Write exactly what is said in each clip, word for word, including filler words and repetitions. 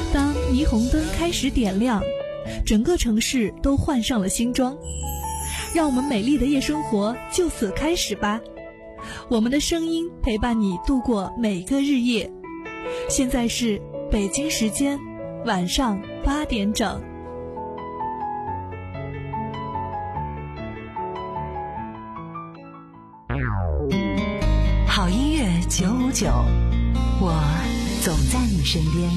当霓虹灯开始点亮，整个城市都换上了新装，让我们美丽的夜生活就此开始吧。我们的声音陪伴你度过每个日夜。现在是北京时间晚上八点整。 好音乐九五九，我总在你身边。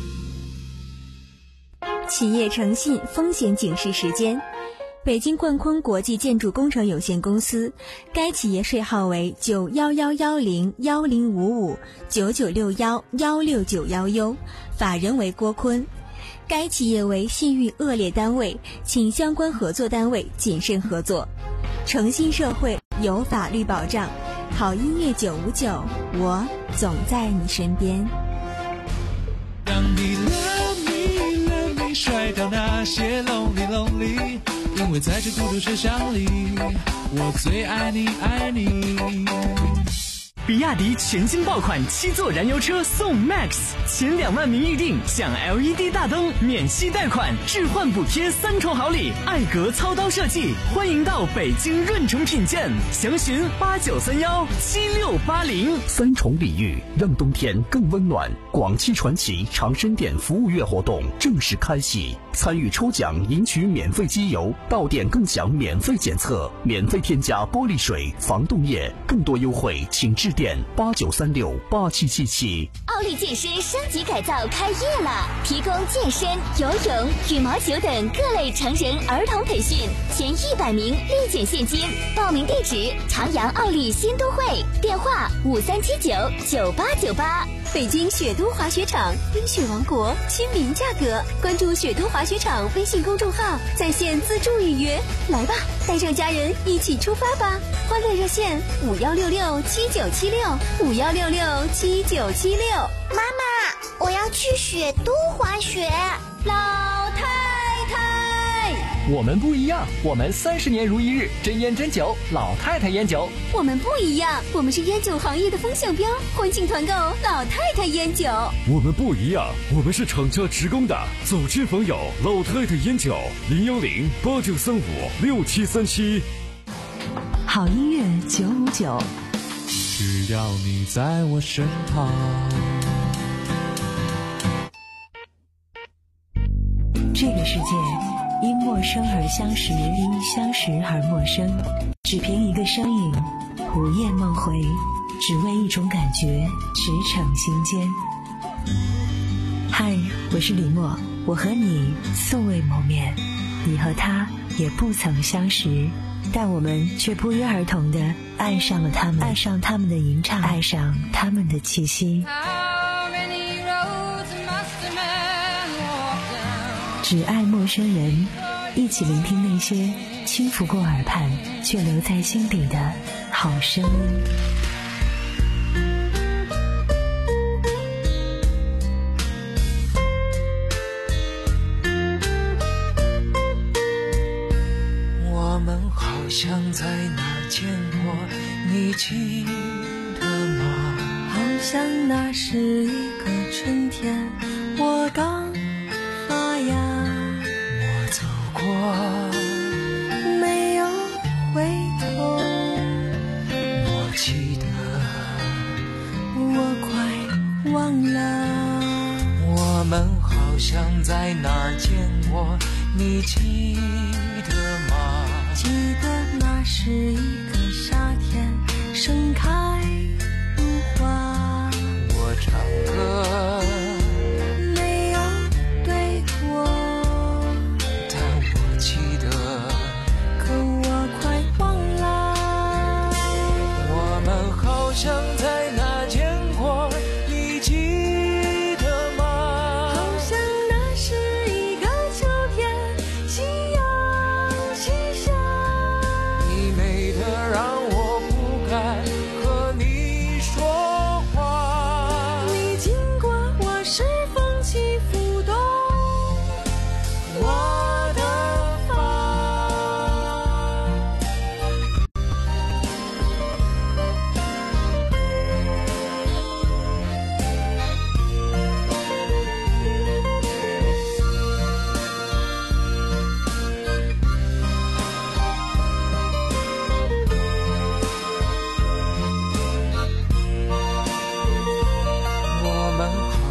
企业诚信风险警示时间。北京冠坤国际建筑工程有限公司，该企业税号为九幺幺幺零幺零五五九九六幺幺六九幺 U， 法人为郭坤。该企业为信誉恶劣单位，请相关合作单位谨慎合作。诚信社会有法律保障，好音乐九五九，我总在你身边。 让你 love me love me 甩掉那些 lonely lonely， 因为在这孤独车厢里，我最爱你爱你。 比亚迪全新爆款七座燃油车送 Max， 前两万名预定享 L E D 大灯、免息贷款、置换补贴三重好礼，艾格操刀设计，欢迎到北京润城品鉴，详询八九三幺七六八零。 三重礼遇让冬天更温暖。广汽传祺长生店服务月活动正式开启，参与抽奖赢取免费机油，到店更享免费检测，免费添加玻璃水、防冻液，更多优惠请致电八九三六八七七七。 奥利健身升级改造开业了，提供健身、游泳、羽毛球等各类成人儿童培训，前一百名立减现金。报名地址：长阳奥利新都会，电话五三七九九八九八。 北京雪都滑雪场，冰雪王国，亲民价格。关注雪都滑雪场微信公众号，在线自助预约。来吧，带上家人一起出发吧！欢乐热线五幺六六七九七六五幺六六七九七六。 妈妈，我要去雪都滑雪。 老太太， 我们不一样，我们三十年如一日，真烟真酒，老太太烟酒。 我们不一样，我们是烟酒行业的风向标，欢庆团购老太太烟酒。 我们不一样，我们是厂家职工的，走亲访友，老太太烟酒，零幺零八九三五六七三七。 好音乐九五九， 只要你在我身旁。 这个世界因陌生而相识，因相识而陌生，只凭一个身影，午夜梦回，只为一种感觉，驰骋心间。嗨，我是李默，我和你素未谋面，你和他也不曾相识，但我们却不约而同地爱上了他们，爱上他们的吟唱，爱上他们的气息。只爱陌生人，一起聆听那些轻拂过耳畔却留在心底的好声音。 我们好像在哪儿见过，你记得吗？ 好像那是一个春天，我刚发芽， 我走过， 没有回头。 我记得， 我快忘了。 我们好像在哪儿见过，你记得吗？ 记得那是一个夏天，盛开如花。 我唱歌没有对过， 但我记得， 可我快忘了。 我们好像在哪见过，你记得吗？ 好像那是一个秋天，夕阳西下。 你美得让我不敢和你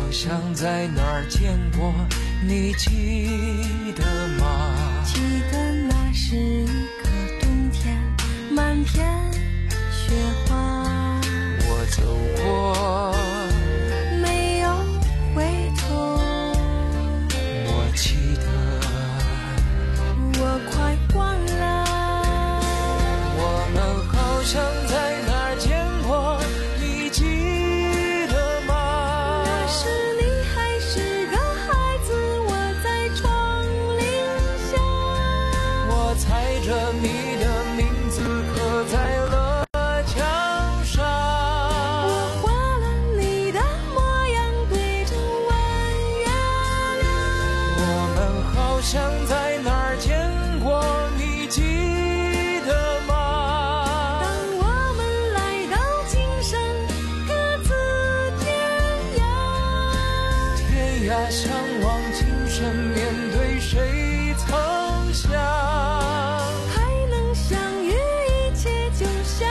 像在哪儿见过，你记得吗？ 记得那是一个冬天，满天雪花， 我走过没有回头， 我记得我快忘了， 我们好像在哪儿见过，你记得吗？ 那时你还是个孩子，我在窗棂下， 我猜着你的名字刻在了墙上， 我画了你的模样对着弯月亮， 我们好像在哪儿见过，你记得吗？ 当我们来到今生各自天涯， 天涯相望，今生面对谁曾想？ 还能相遇，一切就像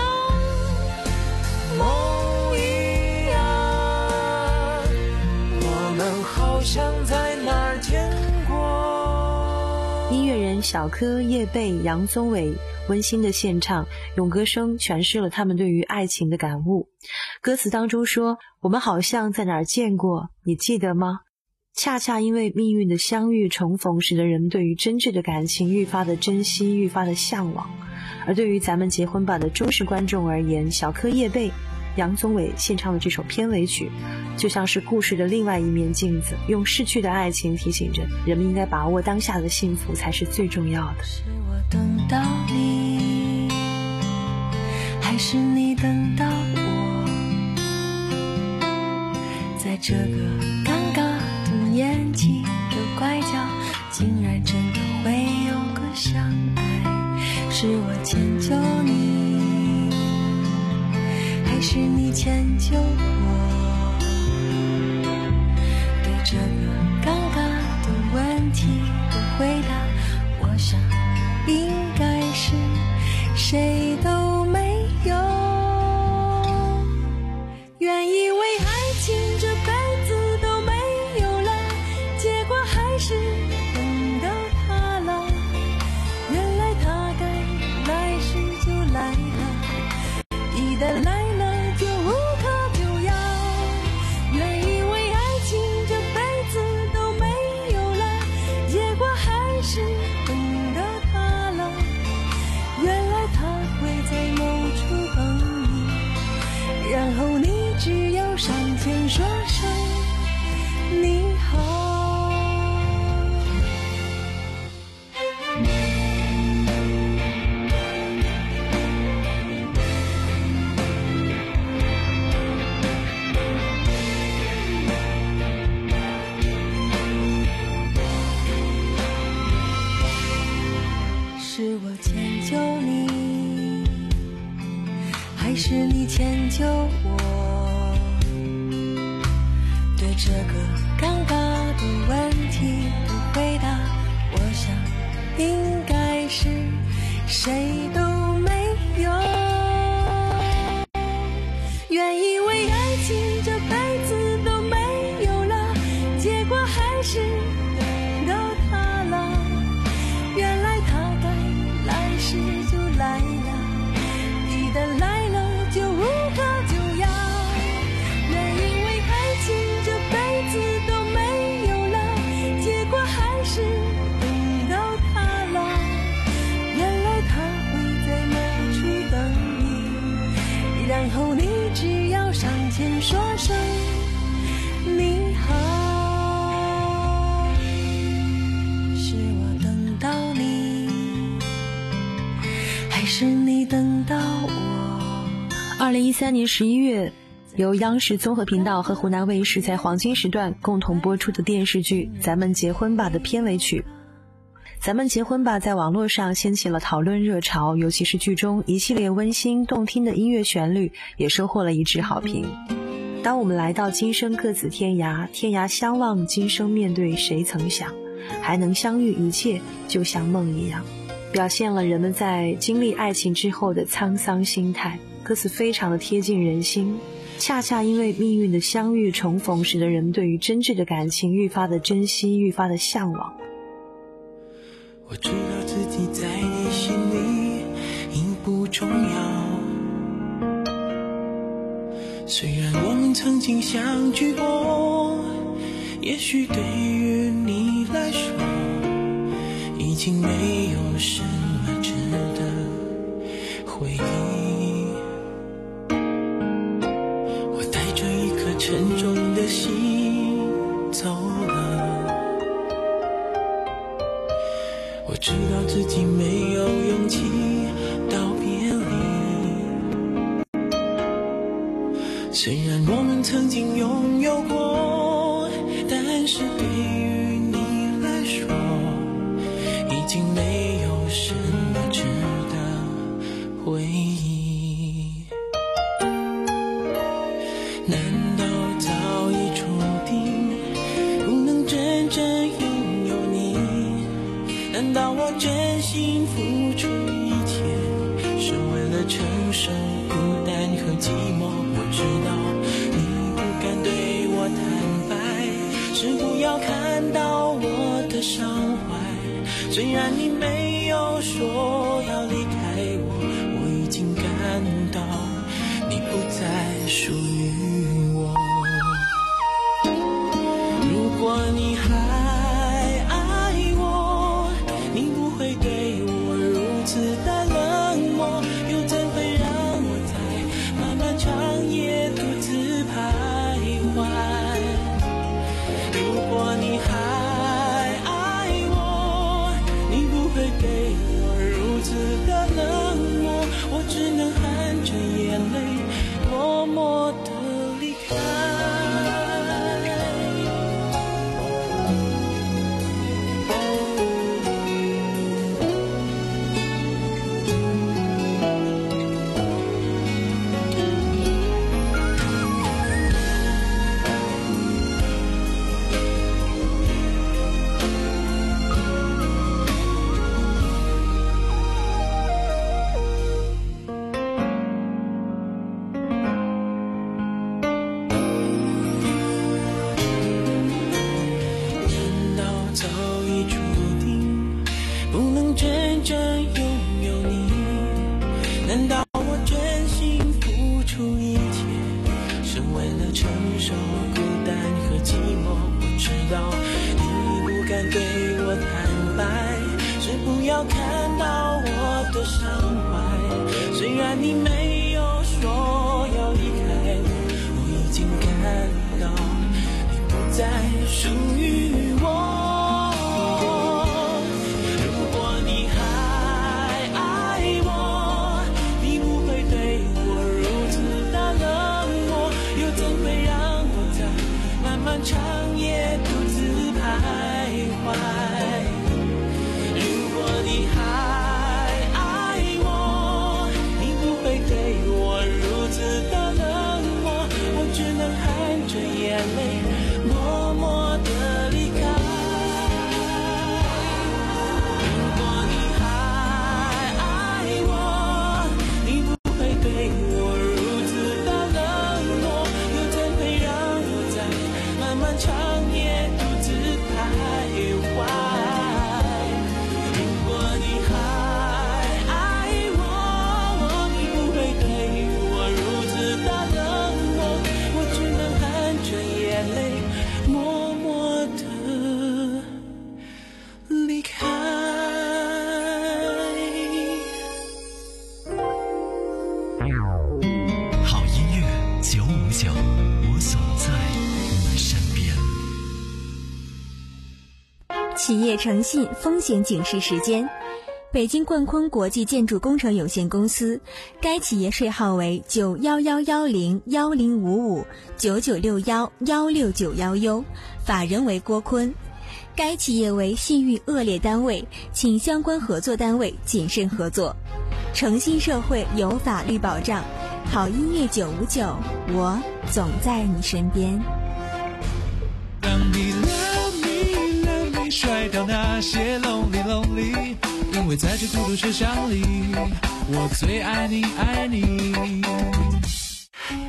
梦一样，我们好像在哪儿见过。 音乐人小柯、叶蓓、杨宗纬温馨的献唱，用歌声诠释了他们对于爱情的感悟。歌词当中说，我们好像在哪儿见过，你记得吗？恰恰因为命运的相遇重逢，使得人们对于真挚的感情愈发的珍惜，愈发的向往。而对于咱们结婚吧的忠实观众而言，小柯、叶蓓、杨宗纬献唱的这首片尾曲，就像是故事的另外一面镜子，用逝去的爱情提醒着人们应该把握当下的幸福才是最重要的。 是我等到你，还是你等到我？在这个尴尬的年纪的拐角，竟然真的会有个相爱。是我迁就你，还是你迁就我？对这个尴尬的问题的回答，我想应该是谁都没有。原以为爱情这辈子都没有了，结果还是等到他了。原来他该来时就来了，一旦来了就无可救药。原以为爱情这辈子都没有了，结果还是等到他了。原来他会在某处等你，然后你只要上前说声你好。是我迁就你，还是你迁就我？对这个尴尬的问题的回答，我想应该是谁都没有。原以为爱情这辈子都没有了，结果还是等到他了。原来他该来时就来了，一旦来了就无可救药。原以为爱情这辈子都没有了，结果还是等到他了。原来他会在某处等你，然后你只要上前说声你好。是我等到你，还是你等到我？ 二零一三年十一月，由央视综合频道和湖南卫视在黄金时段共同播出的电视剧《咱们结婚吧》的片尾曲。咱们结婚吧在网络上掀起了讨论热潮，尤其是剧中一系列温馨动听的音乐旋律也收获了一致好评。当我们来到今生各自天涯，天涯相望，今生面对谁曾想？还能相遇，一切就像梦一样，表现了人们在经历爱情之后的沧桑心态。歌词非常的贴近人心， 恰恰因为命运的相遇重逢，使得人们对于真挚的感情愈发的珍惜，愈发的向往。 我知道自己在你心里已不重要，虽然我们曾经相聚过，也许对于你来说已经没有什么值得回忆。我带着一颗沉重的心走了，我知道自己没有勇气道别离，虽然我们曾经拥有过，但是对于你来说已经没有什么值得回忆。难道早已注定不能真正拥有你？难道我真心付出一切是为了承受孤单和寂寞？我知道你不敢对我坦白，是不要看到我的伤怀。虽然你没有说要离开我，我已经感到你不再属于我。如果你还爱我，你不会对我如此的冷漠，又怎会让我在漫漫长夜独自徘徊？如果你还爱我，你不会对我如此的冷漠，我只能含着眼泪默默地离开。 企业诚信风险警示时间：北京冠坤国际建筑工程有限公司，该企业税号为九幺幺幺零幺零五五九九六幺幺六九幺 U， 法人为郭坤。该企业为信誉恶劣单位，请相关合作单位谨慎合作。诚信社会有法律保障，好音乐九五九，我总在你身边。 让你 love me love me 甩掉那些 lonely lonely， 因为在这孤独车厢里，我最爱你爱你。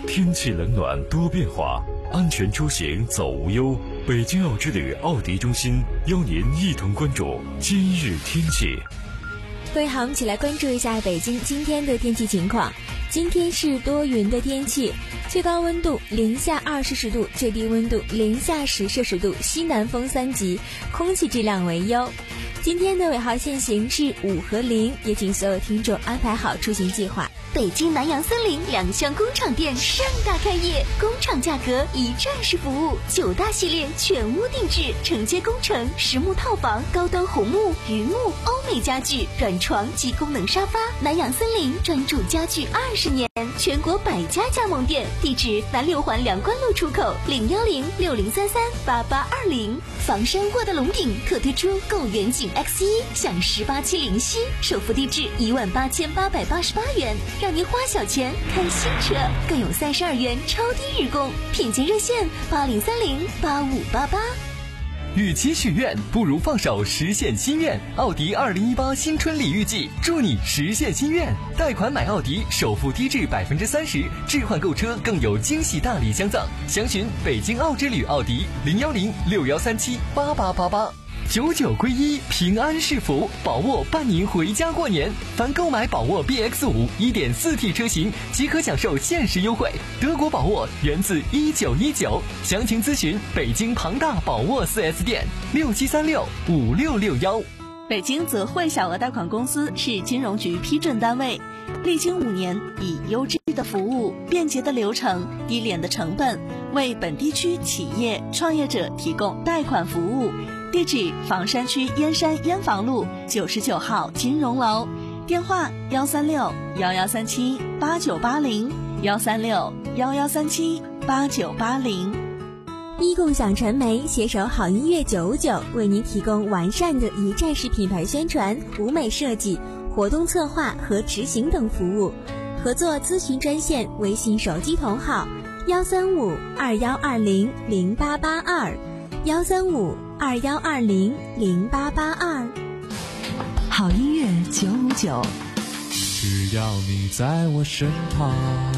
天气冷暖多变化，安全出行走无忧。北京奥之旅奥迪中心邀您一同关注今日天气。 各位好，我们一起来关注一下北京今天的天气情况。今天是多云的天气，最高温度零下二摄氏度，最低温度零下十摄氏度，西南风三级，空气质量为优。今天的尾号限行是五和零，也请所有听众安排好出行计划。 北京南洋森林两厢工厂店盛大开业，工厂价格一站式服务，九大系列全屋定制，承接工程、实木套房、高端红木、榆木、欧美家具、软床及功能沙发。南洋森林专注家具二十年，全国百家加盟店，地址南六环梁关路出口，零幺零六零三三八八二零。房山沃德龙顶特推出购远景 X 一 享十八期零息，首付低至一万八千八百八十八元，让您花小钱开新车，更有三十二元超低日供，品鉴热线八零三零八五八八。 与其许愿，不如放手实现心愿。奥迪二零一八新春礼遇季，祝你实现心愿。贷款买奥迪，首付低至百分之三十，置换购车更有惊喜大礼相赠。详询北京奥之旅奥迪零幺零六幺三七八八八八。九九归一，平安是福，宝沃伴您回家过年。凡购买宝沃 B X 五 一点四 T 车型，即可享受限时优惠。德国宝沃源自一九一九，详情咨询北京庞大宝沃 四 S 店六七三六五六六幺。 北京泽汇小额贷款公司是金融局批准单位，历经五年，以优质的服务、便捷的流程、低廉的成本，为本地区企业创业者提供贷款服务。地址：房山区燕山燕房路九十九号金融楼，电话：幺三六幺幺三七八九八零，幺三六幺幺三七八九八零。 一共享传媒携手好音乐九五九，为您提供完善的一站式品牌宣传、舞美设计、活动策划和执行等服务。合作咨询专线：微信手机同号幺三五二幺二零零八八二，幺三五二幺二零零八八二。 好音乐九五九， 只要你在我身旁。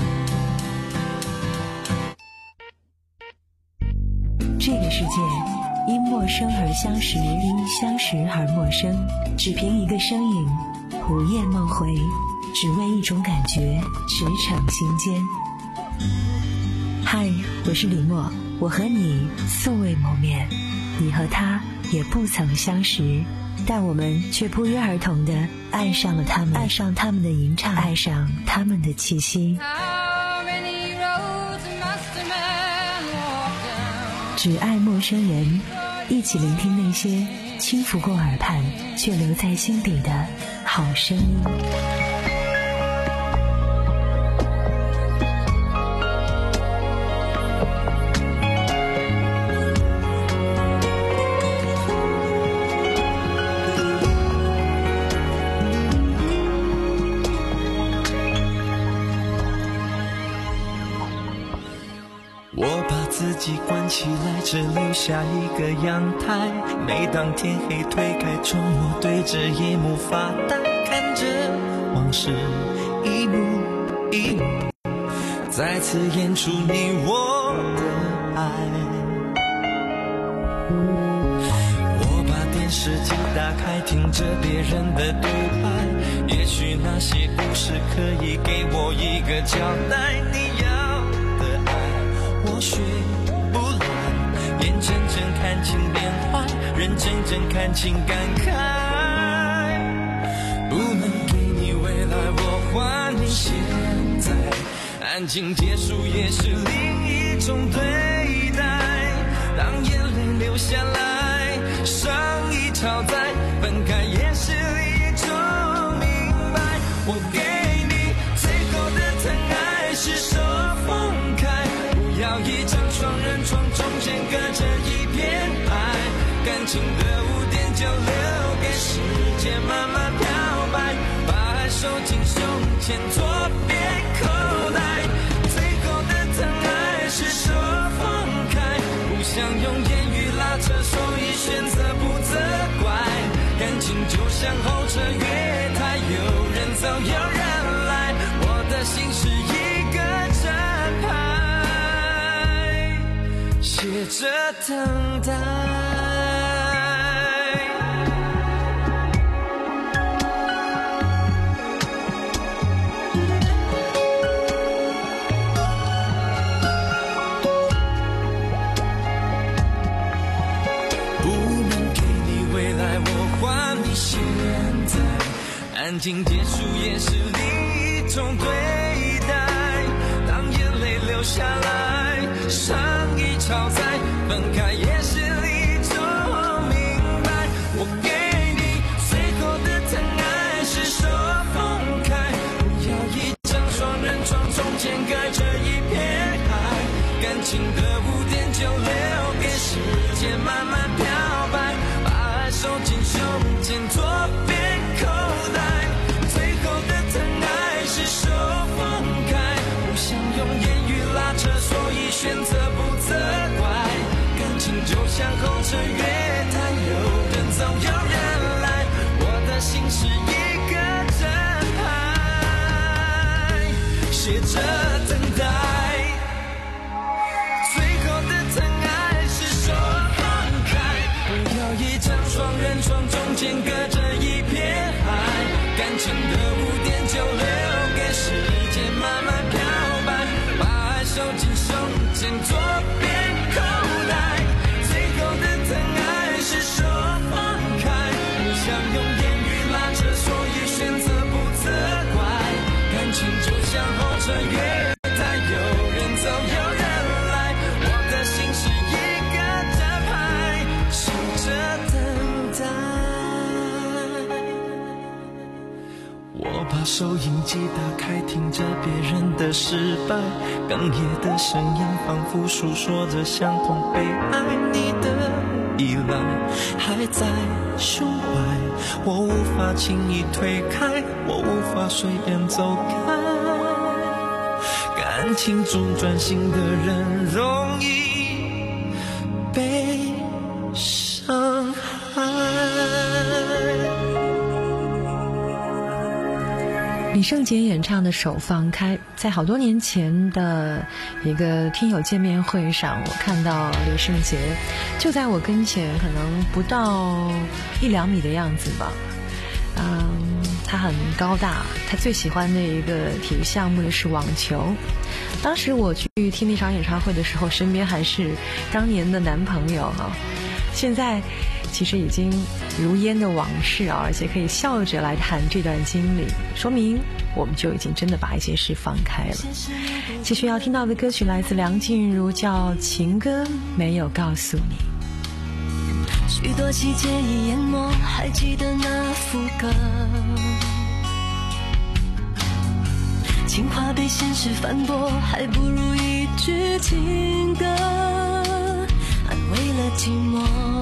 这个世界因陌生而相识，因相识而陌生，只凭一个身影，午夜梦回，只为一种感觉，驰骋心间。嗨，我是李默，我和你素未谋面，你和他也不曾相识，但我们却不约而同地爱上了他们，爱上他们的吟唱，爱上他们的气息。只爱陌生人，一起聆听那些轻拂过耳畔却留在心底的好声音。 自己关起来，只留下一个阳台。每当天黑推开窗，我对着夜幕发呆，看着往事一幕一幕再次演出你我的爱。我把电视机打开，听着别人的对白，也许那些故事可以给我一个交代。你要的爱我学不来，眼睁睁看情变坏，人真正看情感慨。不能给你未来，我还你现在。安静结束也是另一种对待，当眼泪流下来，伤已超载，分开也是一种明白。我给你最后的疼爱是手放开，不要一张双人床，中间隔着一片海，感情的污点就留给时间慢慢漂白，把爱收进胸前左边口袋。最后的疼爱是手放开，不想用言语拉扯，所以选择不责怪。感情就像候车月台，有人走有人来，我的心是一个站牌。 写着等待。 安静结束也是另一种对待，当眼泪流下来，上一场再分开也是一种明白。我给你最后的疼爱是手放开，不要一张双人床，中间隔着一片海，感情的污点就留给时间慢慢漂白，把爱收进胸前左边口袋。选择不责怪，感情就像候车月台，有人走有人来，我的心是一个站牌，写着等待。最后的疼爱是手放开，不要一张双人床，中间隔着一片海，感情的污点就留给时间慢慢漂白，把爱收进手左边口袋，最后的疼爱是手放开，不想用言语拉扯，所以选择不责怪，感情就像候车月台，有人走有人来，我的心是一个站牌，守着等待。我把收音机打开，听着别人的失败，哽咽的声音仿佛诉说着相同悲哀，你的依赖还在胸怀，我无法轻易推开，我无法随便走开，感情中专心的人容易被伤害。 李圣杰演唱的《手放开》，在好多年前的一个听友见面会上，我看到李圣杰就在我跟前，可能不到一两米的样子吧。嗯，他很高大，他最喜欢的一个体育项目是网球。当时我去听那场演唱会的时候，身边还是当年的男朋友哈。现在其实已经如烟的往事啊，而且可以笑着来谈这段经历，说明我们就已经真的把一些事放开了。继续要听到的歌曲来自梁静茹，叫《情歌没有告诉你》。 许多细节已淹没，还记得那副歌，情话被现实反驳，还不如一句情歌安慰了寂寞，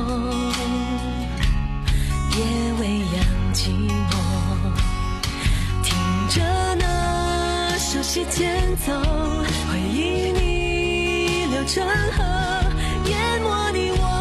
也未央寂寞，听着那熟悉前奏，回忆你流成河，淹没你我。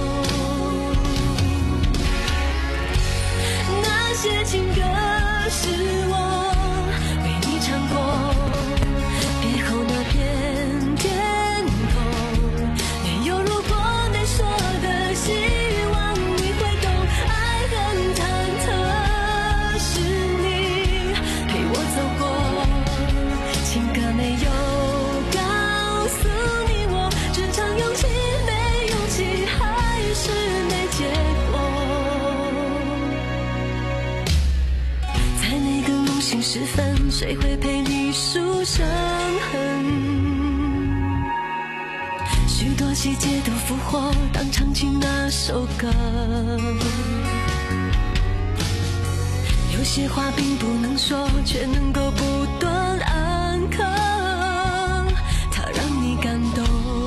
那些情歌是我为你唱过，别后那片天空，没有如果难说的希望你会懂，爱很忐忑，是你陪我走过，情歌没有告诉你我，只唱勇气没勇气，还是没结果。在那个梦醒时分，谁会陪你数伤痕？许多细节都复活，当唱起那首歌。有些话并不能说，却能够不断安可，它让你感动，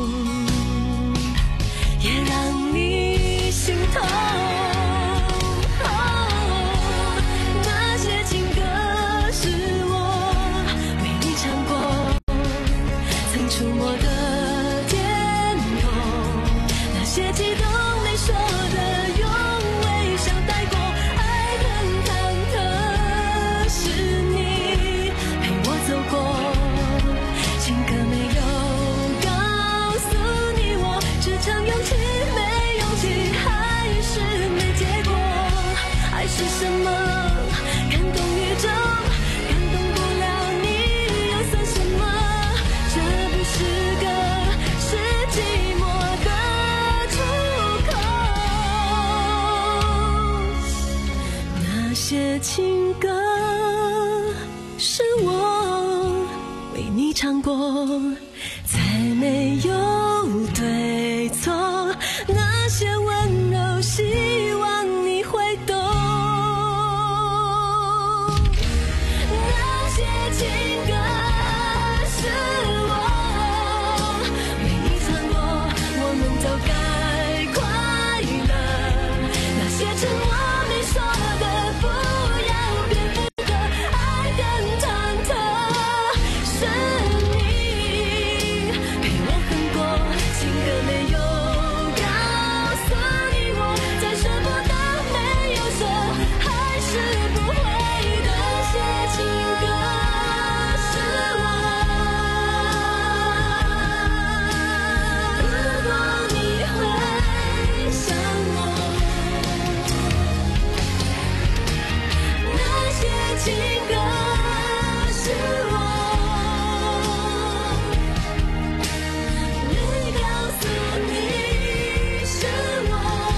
也让你心痛。触摸的天空，那些激动没说的，用微笑带过，爱很忐忑，是你陪我情歌是我为你唱过，才没有对错，那些温柔希望你会懂，那些情歌是我为你唱过，我们都该快乐，那些沉默没说的不要变不可，爱更忐忑，是你陪我恨过，情歌没有告诉你我再舍不得没有说，还是不会的，些情歌是我，如果你会想我，那些情歌是我，你告诉你是我。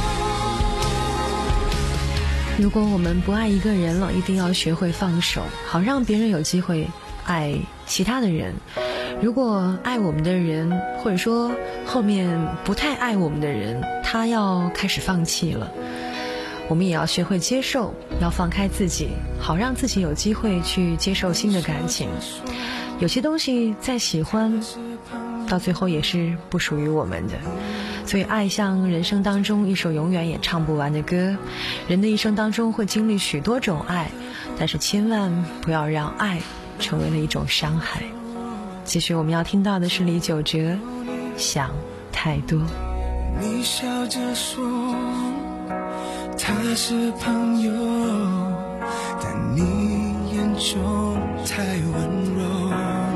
如果我们不爱一个人了，一定要学会放手，好让别人有机会爱其他的人。如果爱我们的人，或者说后面不太爱我们的人，他要开始放弃了，我们也要学会接受，要放开自己，好让自己有机会去接受新的感情。有些东西再喜欢，到最后也是不属于我们的。所以爱像人生当中一首永远也唱不完的歌，人的一生当中会经历许多种爱，但是千万不要让爱成为了一种伤害。继续我们要听到的是李玖哲，想太多。 你笑着说他是朋友，但你眼中太温柔，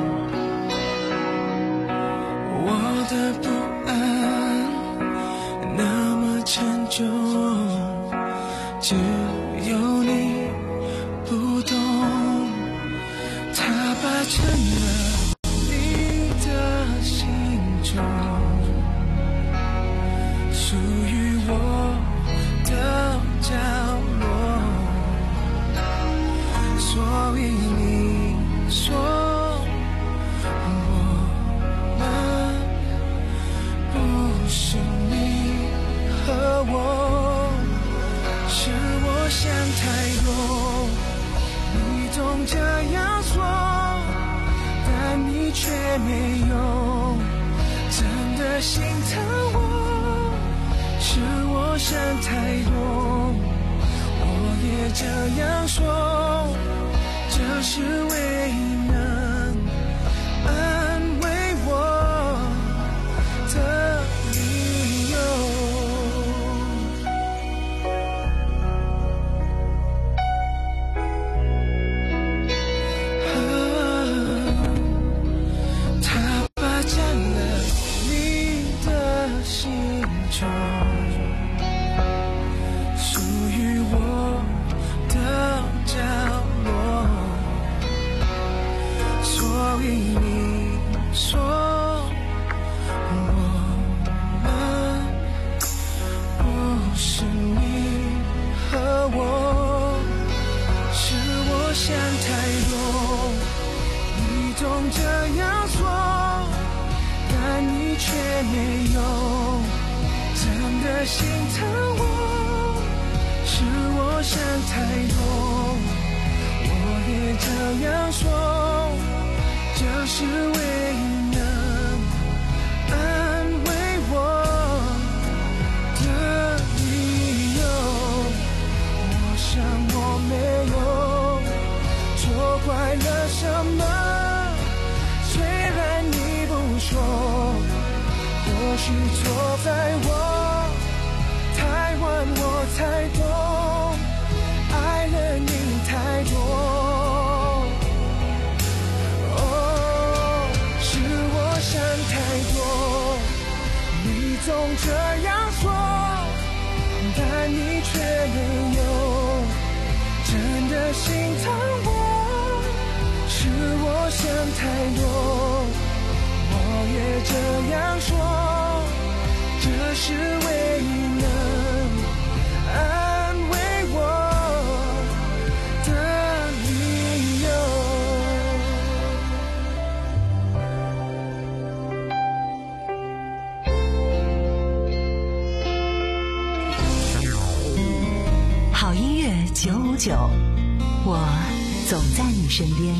我的不安那么沉重，只有你不懂，他霸占了你的心中，属于我的角落，所以你说我们不是你和我，是我想太多，你总这样说，但你却没有真的心疼我，是我想太多，我也这样说，这是唯能安慰我的理由。他霸占了你的心中，属于我的角落，所以你说我们不是你和我，是我想太多，你总这样说，但你却没有真的心疼我，是我想太多，我也这样说，这是唯能安慰我的理由。我想我没有错怪了什么，虽然你不说，或许错在我太晚，我才懂，爱了你太多。总这样说，但你却没有真的心疼我，是我想太多，我也这样说，这是唯能安慰我的九五九，我总在你身边。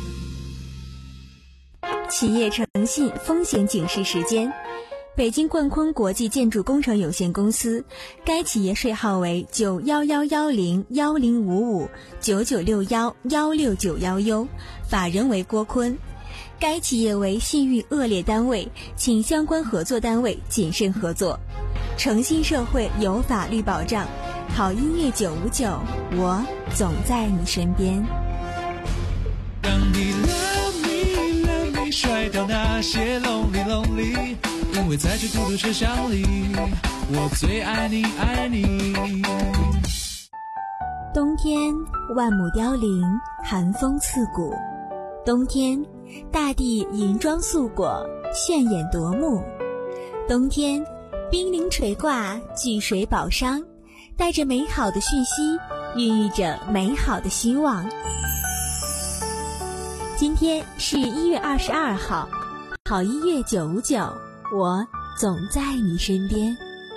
企业诚信风险警示时间。北京冠坤国际建筑工程有限公司，该企业税号为九幺幺幺零幺零五五九九六幺幺六九幺 U， 法人为郭坤。该企业为信誉恶劣单位，请相关合作单位谨慎合作。诚信社会有法律保障，好音乐九五九，我总在你身边。 让你 love me love me 甩掉那些 lonely lonely， 因为在这孤独车厢里，我最爱你爱你。 冬天万亩凋零，寒风刺骨。冬天大地银装素裹，炫眼夺目。冬天冰凌垂挂，巨水宝商，带着美好的讯息，孕育着美好的希望。今天是一月二十二号，好音乐九五九，我总在你身边。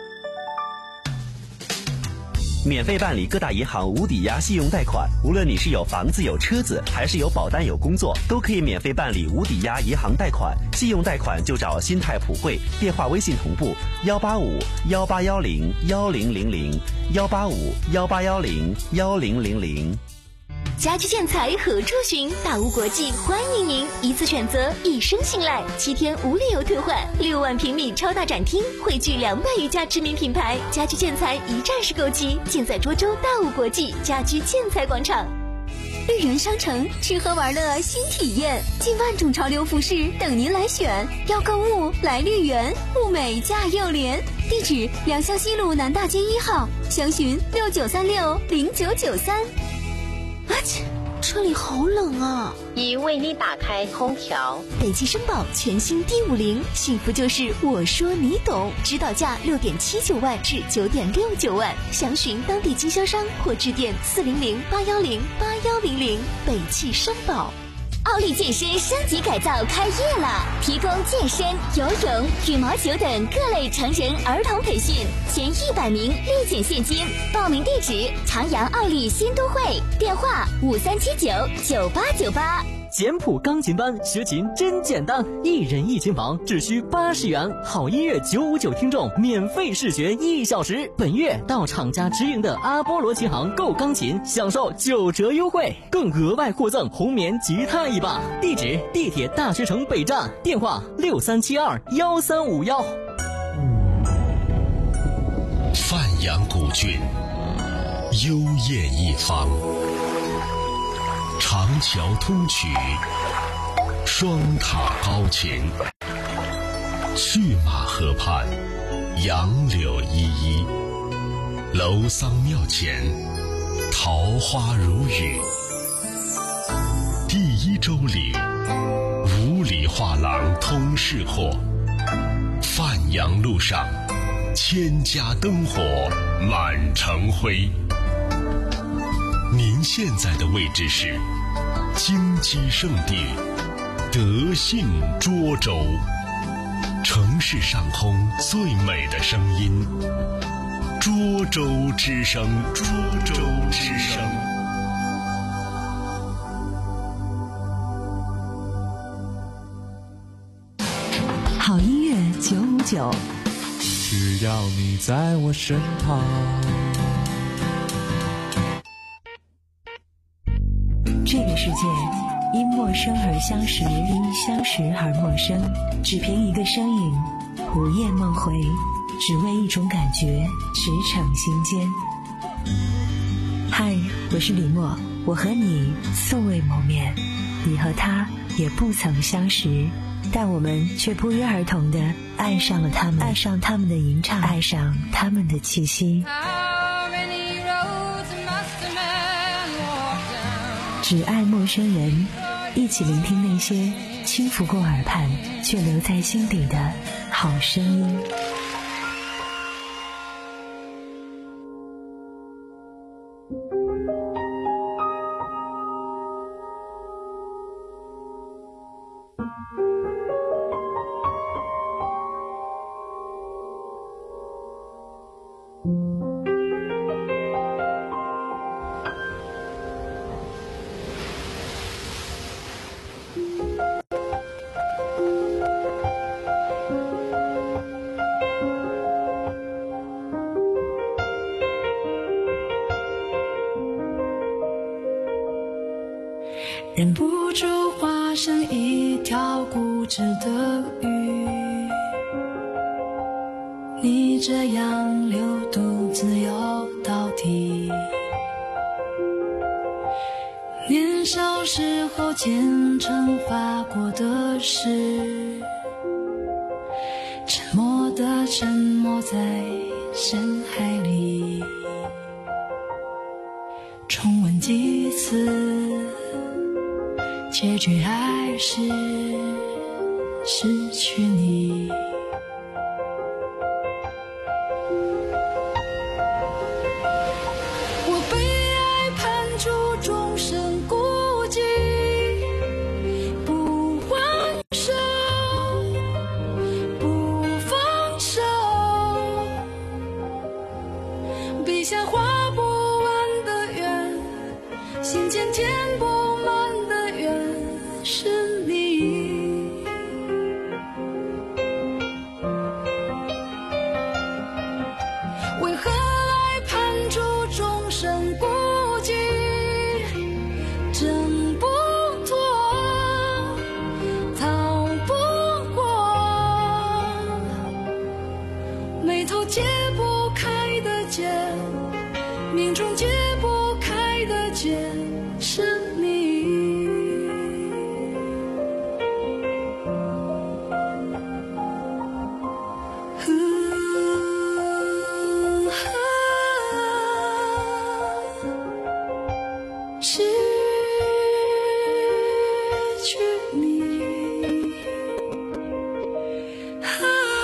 免费办理各大银行无抵押信用贷款，无论你是有房子有车子，还是有保单有工作，都可以免费办理无抵押银行贷款。信用贷款就找新泰普惠，电话微信同步幺八五幺八幺零幺零零零幺八五幺八幺零幺零零零。 家居建材何处寻？大屋国际欢迎您，一次选择，一生信赖，七天无理由退换，六万平米超大展厅，汇聚两百余家知名品牌，家居建材一站式购齐，尽在涿州大屋国际家居建材广场。绿园商城，吃喝玩乐新体验，近万种潮流服饰等您来选。要购物来绿园，物美价又廉。地址：良乡西路南大街一号，详询六九三六零九九三。啊切，车里好冷啊！ 已为你打开空调。 北汽绅宝全新 D 五零，幸福就是我说你懂，指导价六点七九万至九点六九万，详询当地经销商或致电四零零八幺零八幺零零。北汽绅宝。奥利健身升级改造开业了，提供健身、游泳、羽毛球等各类成人儿童培训，前一百名立减现金。报名地址：长阳奥利新都会，电话五三七九九八九八。 简谱钢琴班学琴真简单，一人一琴房只需八十元，好音乐九五九听众免费试学一小时。本月到厂家直营的阿波罗琴行购钢琴，享受九折优惠，更额外获赠红棉吉他一把。地址：地铁大学城北站，电话六三七二幺三五幺。 范阳古郡，幽艳一方。长桥通衢，双塔高擎，去马河畔，杨柳依依，楼桑庙前，桃花如雨。第一周里，五里画廊通市货，范阳路上，千家灯火满城辉。您现在的位置是金鸡圣地德信涿州，城市上空最美的声音，涿州之声，涿州之声。 好音乐九五九， 只要你在我身旁。 这个世界因陌生而相识，因相识而陌生，只凭一个身影，午夜梦回，只为一种感觉，驰骋心间。嗨，我是李默，我和你素未谋面，你和他也不曾相识，但我们却不约而同地爱上了他们，爱上他们的吟唱，爱上他们的气息。只爱陌生人，一起聆听那些轻拂过耳畔却留在心底的好声音。 忍不住化身一条固执的鱼，你这样流独自游到底。年少时候虔诚发过的誓，沉默的沉没在深海里，重温几次，结局还是失去你。我被爱判处终身孤寂，不还手，不放手，笔下画不完的圆，心间填不满的缘是你。为何爱判处终身孤寂，挣不脱，逃不过，眉头解不开的结，命中解不开的结是你。失去你，啊，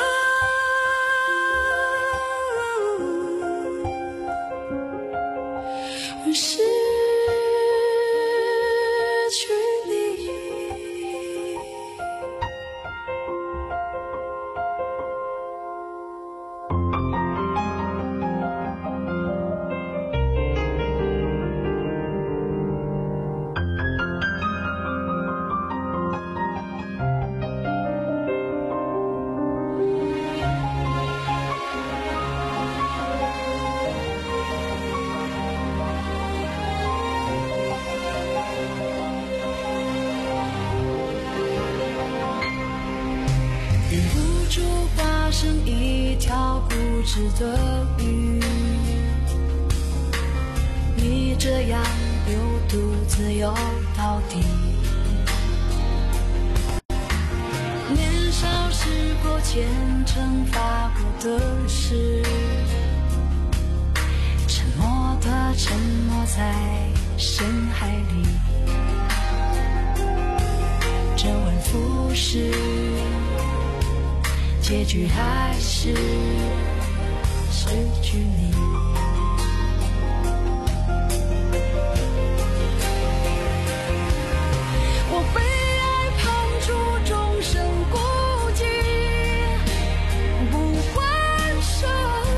我失去你。忍不住化身一条固执的鱼，你这样流独自游到底。年少时候虔诚发过的誓，沉默的沉没在深海里，周而复始，结局还是失去你。我被爱判处终身孤寂，不还手，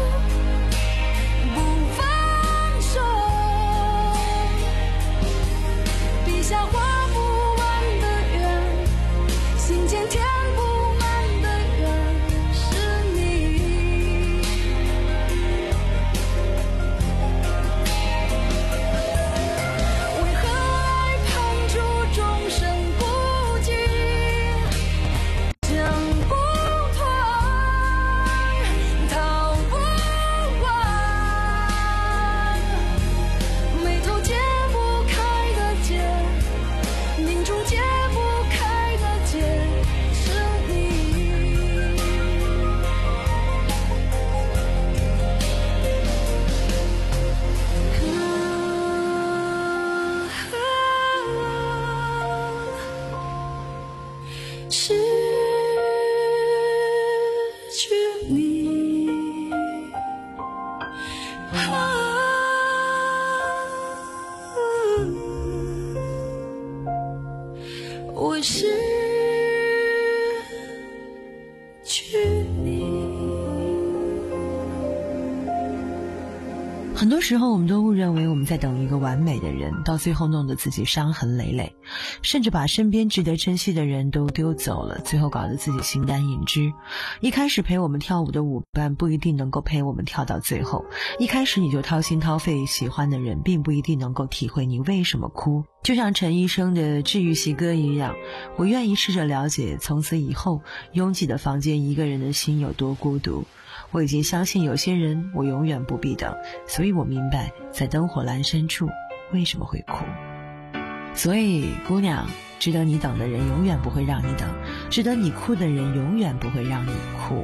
不放手，笔下画不完的圆，心间填不满的缘是你。为何爱判处终身孤寂，挣不脱，逃不过，眉头解不开的结，命中解不开的结是你。失去你，啊，我失去你。 很多时候我们都误认为我们在等一个完美的人，到最后弄得自己伤痕累累，甚至把身边值得珍惜的人都丢走了，最后搞得自己形单影只。一开始陪我们跳舞的舞伴不一定能够陪我们跳到最后，一开始你就掏心掏肺喜欢的人并不一定能够体会你为什么哭。就像陈医生的治愈系歌一样，我愿意试着了解从此以后拥挤的房间一个人的心有多孤独。我已经相信有些人我永远不必等，所以我明白在灯火阑珊处为什么会哭。所以姑娘，值得你等的人永远不会让你等，值得你哭的人永远不会让你哭。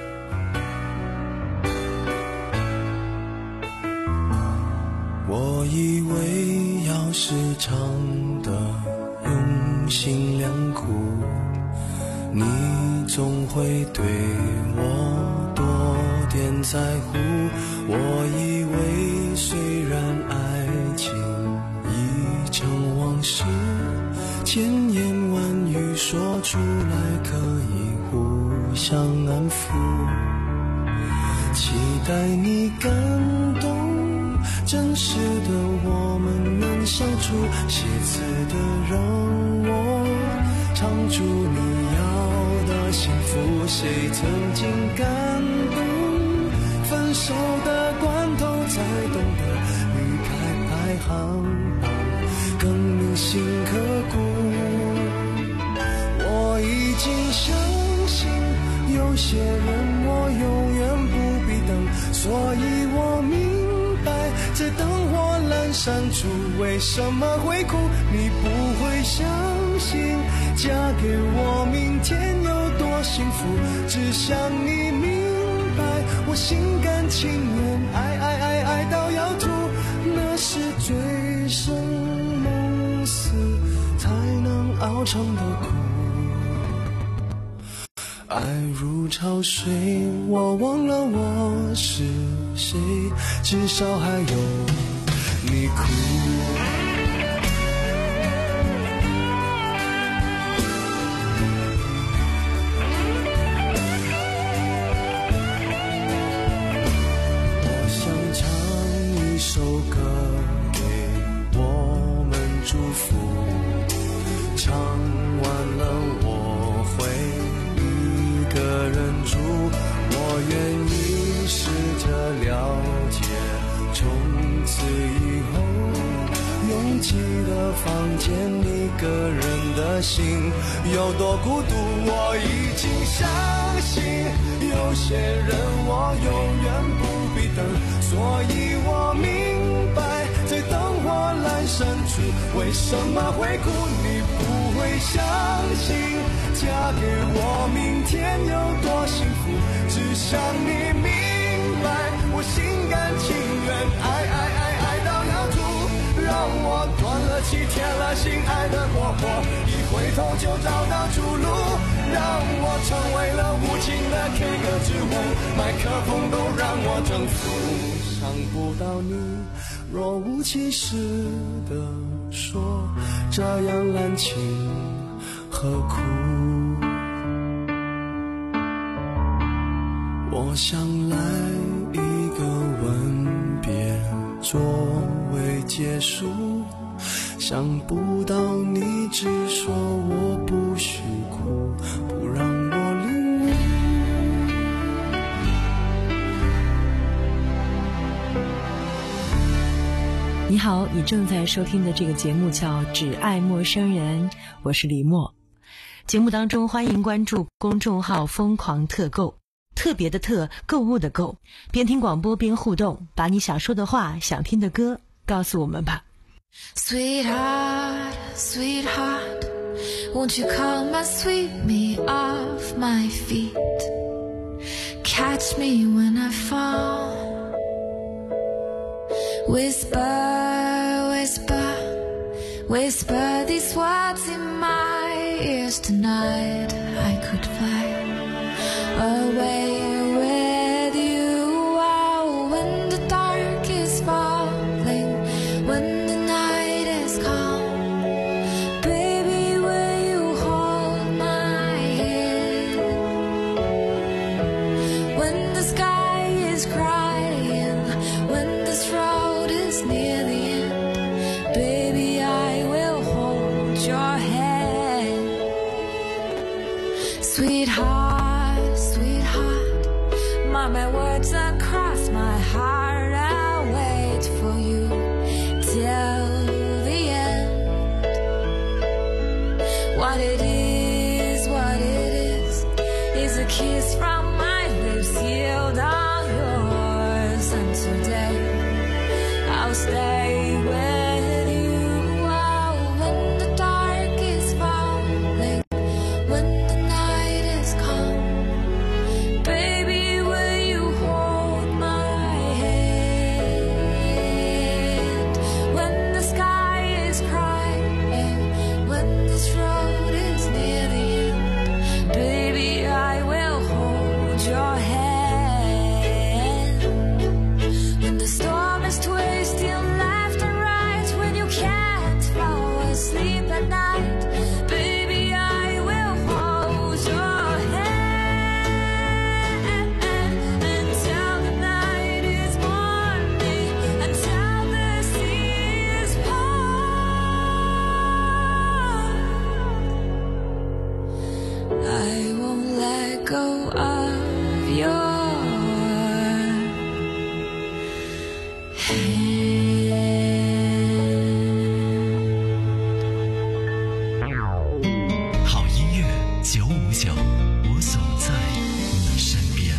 我以为要时常的用心良苦，你总会对我多点在乎。我以为虽然爱情已成往事，千言万语说出来可以互相安抚，期待你感动，真实的我们能相处，写字的让我唱出你要的幸福。谁曾经感动，分手的关头才懂得离开排行榜更铭心刻骨。我已经相信有些人我永远不必等，所以我明白在灯火阑珊处为什么会哭。你不会相信嫁给我明天有多幸福，只想你明白我心甘情愿爱爱爱爱到要吐，那是醉生梦死才能熬成的苦。爱如潮水，我忘了我是谁，至少还有你哭。我想唱一首歌给我们祝福，唱完了我会一个人住。我愿意试着了解，从此以后拥挤的房间一个人的心有多孤独。我已经相信有些人我永远不必等，所以我明白在灯火阑珊处为什么会哭。你不会相信嫁给我明天有多幸福，只想你明白我心甘情愿爱爱爱爱到要吐，让我断了气填了心爱的过火，一回头就找到出路，让我成为了无情的 K 歌之王，麦克风都让我征服。伤不到你，若无其事地说这样滥情何苦。我想来一个吻别作为结束，想不到你只说我不许哭，不让我领悟。 你好，你正在收听的这个节目叫《只爱陌生人》，我是李默。节目当中欢迎关注公众号疯狂特购，特别的特，购物的购，边听广播边互动，把你想说的话想听的歌告诉我们吧。 Sweetheart, sweetheart, won't you come and sweep me off my feet, catch me when I fall, whisper, whisper, whisper these words in my ears tonight. I could fly away with you, oh, when the dark is falling, when the night is calm, baby, will you hold my hand, when the sky is crying, when the strong 好音乐九五九，我总在你身边。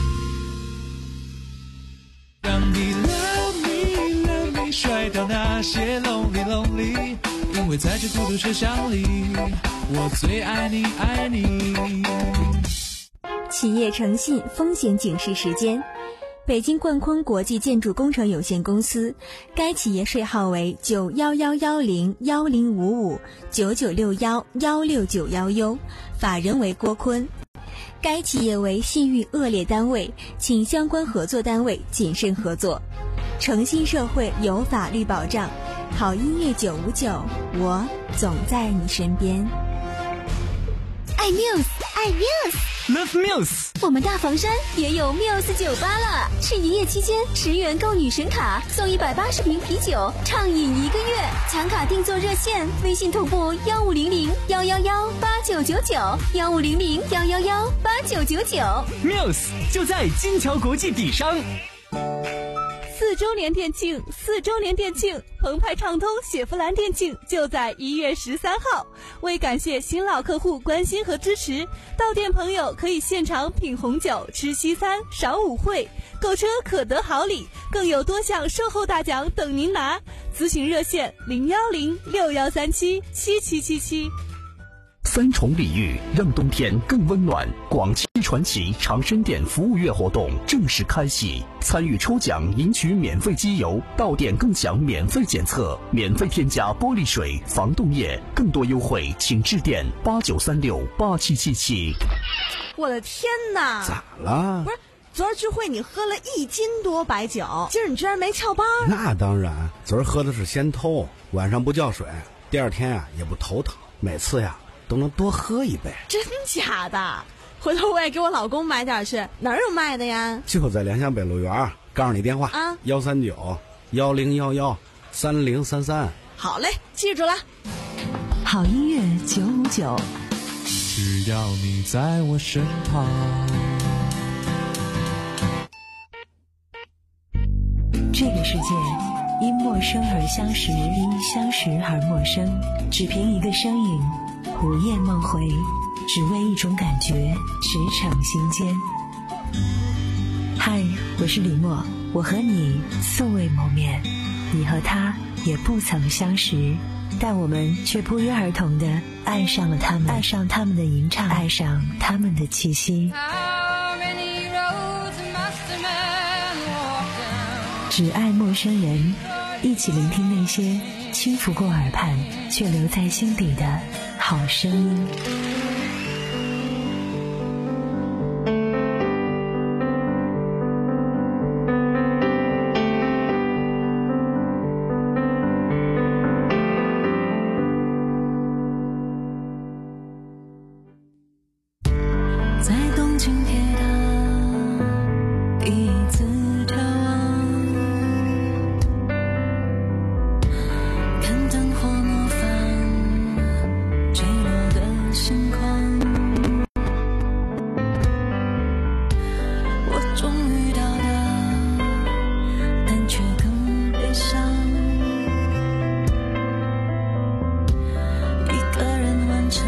让你 love me love me 甩掉那些 lonely lonely， 因为在这孤独车厢里，我最爱你爱你。 企业诚信风险警示时间。北京冠坤国际建筑工程有限公司，该企业税号为九幺幺幺零幺零五五九九六幺幺六九幺 U， 法人为郭坤。该企业为信誉恶劣单位，请相关合作单位谨慎合作。诚信社会有法律保障，好音乐九五九，我总在你身边。 爱 Muse， 爱 Muse。Love Muse， 我们大房山也有 Muse 酒吧了，是一夜期间十元购女神卡送一百八十瓶啤酒，畅饮一个月。抢卡订座热线：微信同步幺五零零幺幺幺八九九九幺五零零幺幺幺八九九九。 Muse 就在金桥国际底商。 四周年店庆，四周年店庆，澎湃畅通雪佛兰店庆就在一月十三号。为感谢新老客户关心和支持，到店朋友可以现场品红酒、吃西餐、赏舞会，购车可得好礼，更有多项售后大奖等您拿。咨询热线零幺零六幺三七七七七七。 三重礼遇让冬天更温暖，广汽传祺长生店服务月活动正式开启，参与抽奖赢取免费机油，到店更享免费检测，免费添加玻璃水、防冻液，更多优惠请致电八九三六八七七七。 我的天哪！ 咋了？ 不是，昨儿聚会你喝了一斤多白酒，今儿你居然没翘班？ 那当然，昨儿喝的是仙偷，晚上不叫水，第二天呀、啊、也不头疼，每次呀都能多喝一杯。 真假的？回头我也给我老公买点去。哪儿有卖的呀？ 就在联想北路园，告诉你电话啊，幺三九幺零幺幺三零三三。 好嘞，记住了。 好音乐九五九， 只要你在我身旁。 这个世界因陌生而相识，因相识而陌生，只凭一个声音，午夜梦回，只为一种感觉，驰骋心间。嗨，我是李默，我和你素未谋面，你和他也不曾相识，但我们却不约而同地爱上了他们，爱上他们的吟唱，爱上他们的气息。只爱陌生人，一起聆听那些轻拂过耳畔却留在心底的好声音。 在东京铁塔第一次眺望，看灯火模仿坠落的星光，我终于到达，但却更悲伤，一个人完成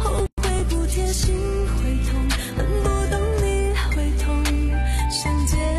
心会痛，恨不等你会痛，想见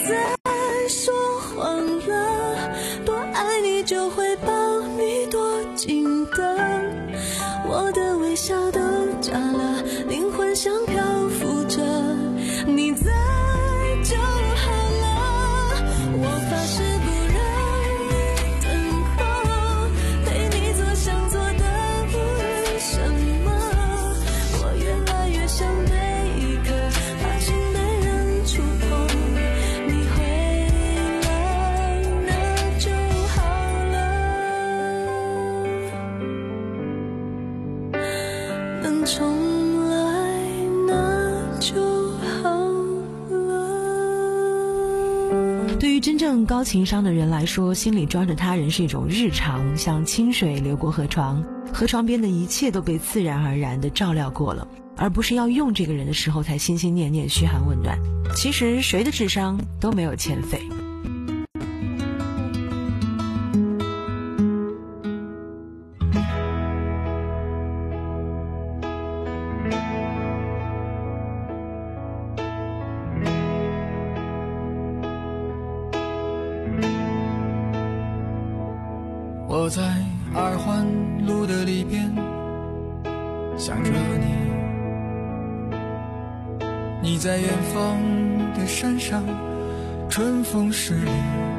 再说谎了，多爱你就会抱你多紧的，我的微笑都假了，灵魂像漂浮着，你在就好了，我发誓不让你等候，陪你做想做的为什么，我越来越想每一刻怕心被人触碰，你回来那就好了，能重来那就好了。 对于真正高情商的人来说，心里装着他人是一种日常，像清水流过河床，河床边的一切都被自然而然地照料过了，而不是要用这个人的时候才心心念念嘘寒问暖。其实谁的智商都没有欠费。 我在二环路的里边想着你，你在远方的山上，春风十里。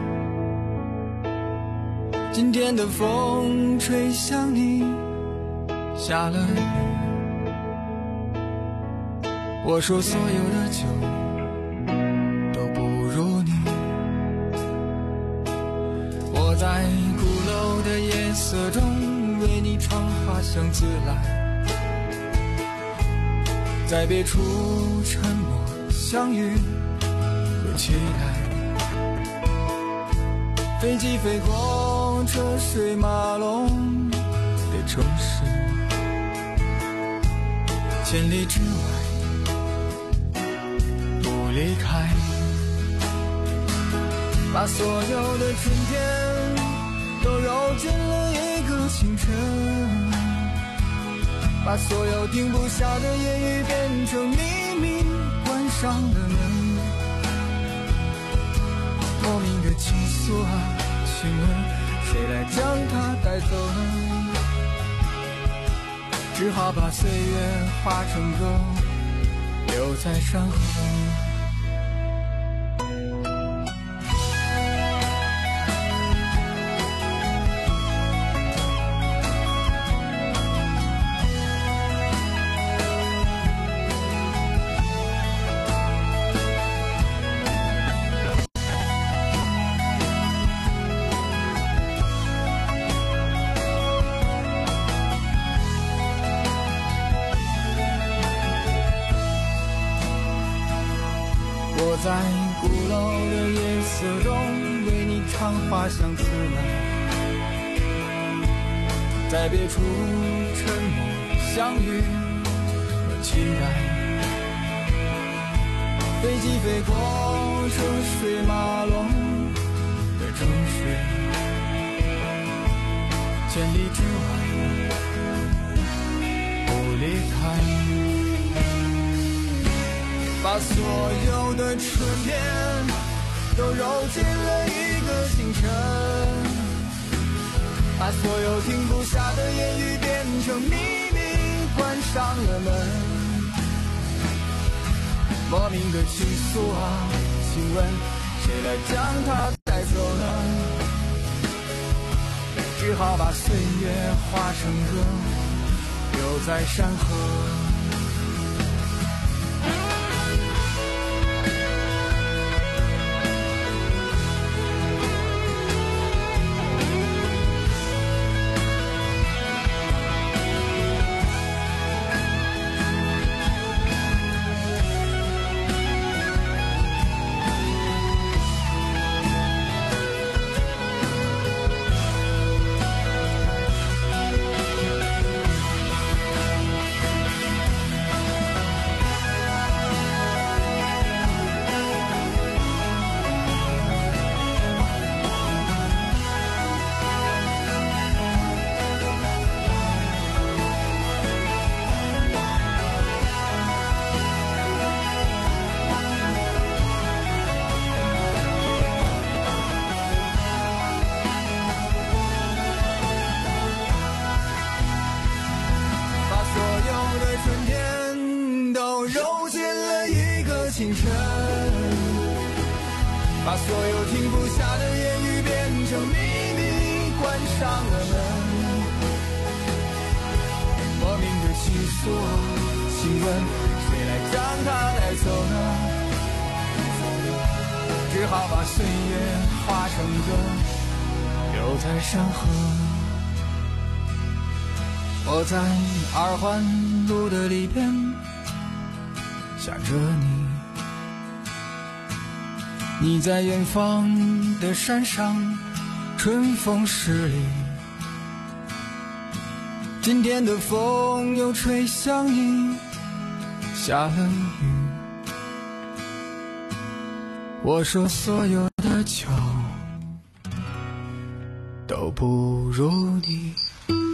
今天的风吹向你，下了雨。我说所有的酒都不如你。我在鼓楼的夜色中为你唱花香自来，在别处沉默相遇和期待。飞机飞过车水马龙的城市，千里之外不离开，把所有的春天都揉进了一个清晨，把所有停不下的言语变成秘密，关上了门。莫名的情愫啊，请问谁来将它带走呢？只好把岁月化成歌，留在山河。我在鼓楼的夜色中为你唱花香自来，在别处沉默相遇和期待。飞机飞过车水马龙的城市，千里之外不离开，把所有的春天都揉进了一个清晨，把所有停不下的言语变成秘密，关上了门。莫名的情愫啊，请问谁来将它带走呢？只好把岁月化成歌，留在山河。 清晨，把所有停不下的言语变成秘密，关上了门。莫名的起诉，请问谁来将它带走呢？只好把岁月化成歌，留在山河。我在二环路的里边想着你，你在远方的山上，春风十里。今天的风又吹向你，下了雨。我说所有的酒都不如你。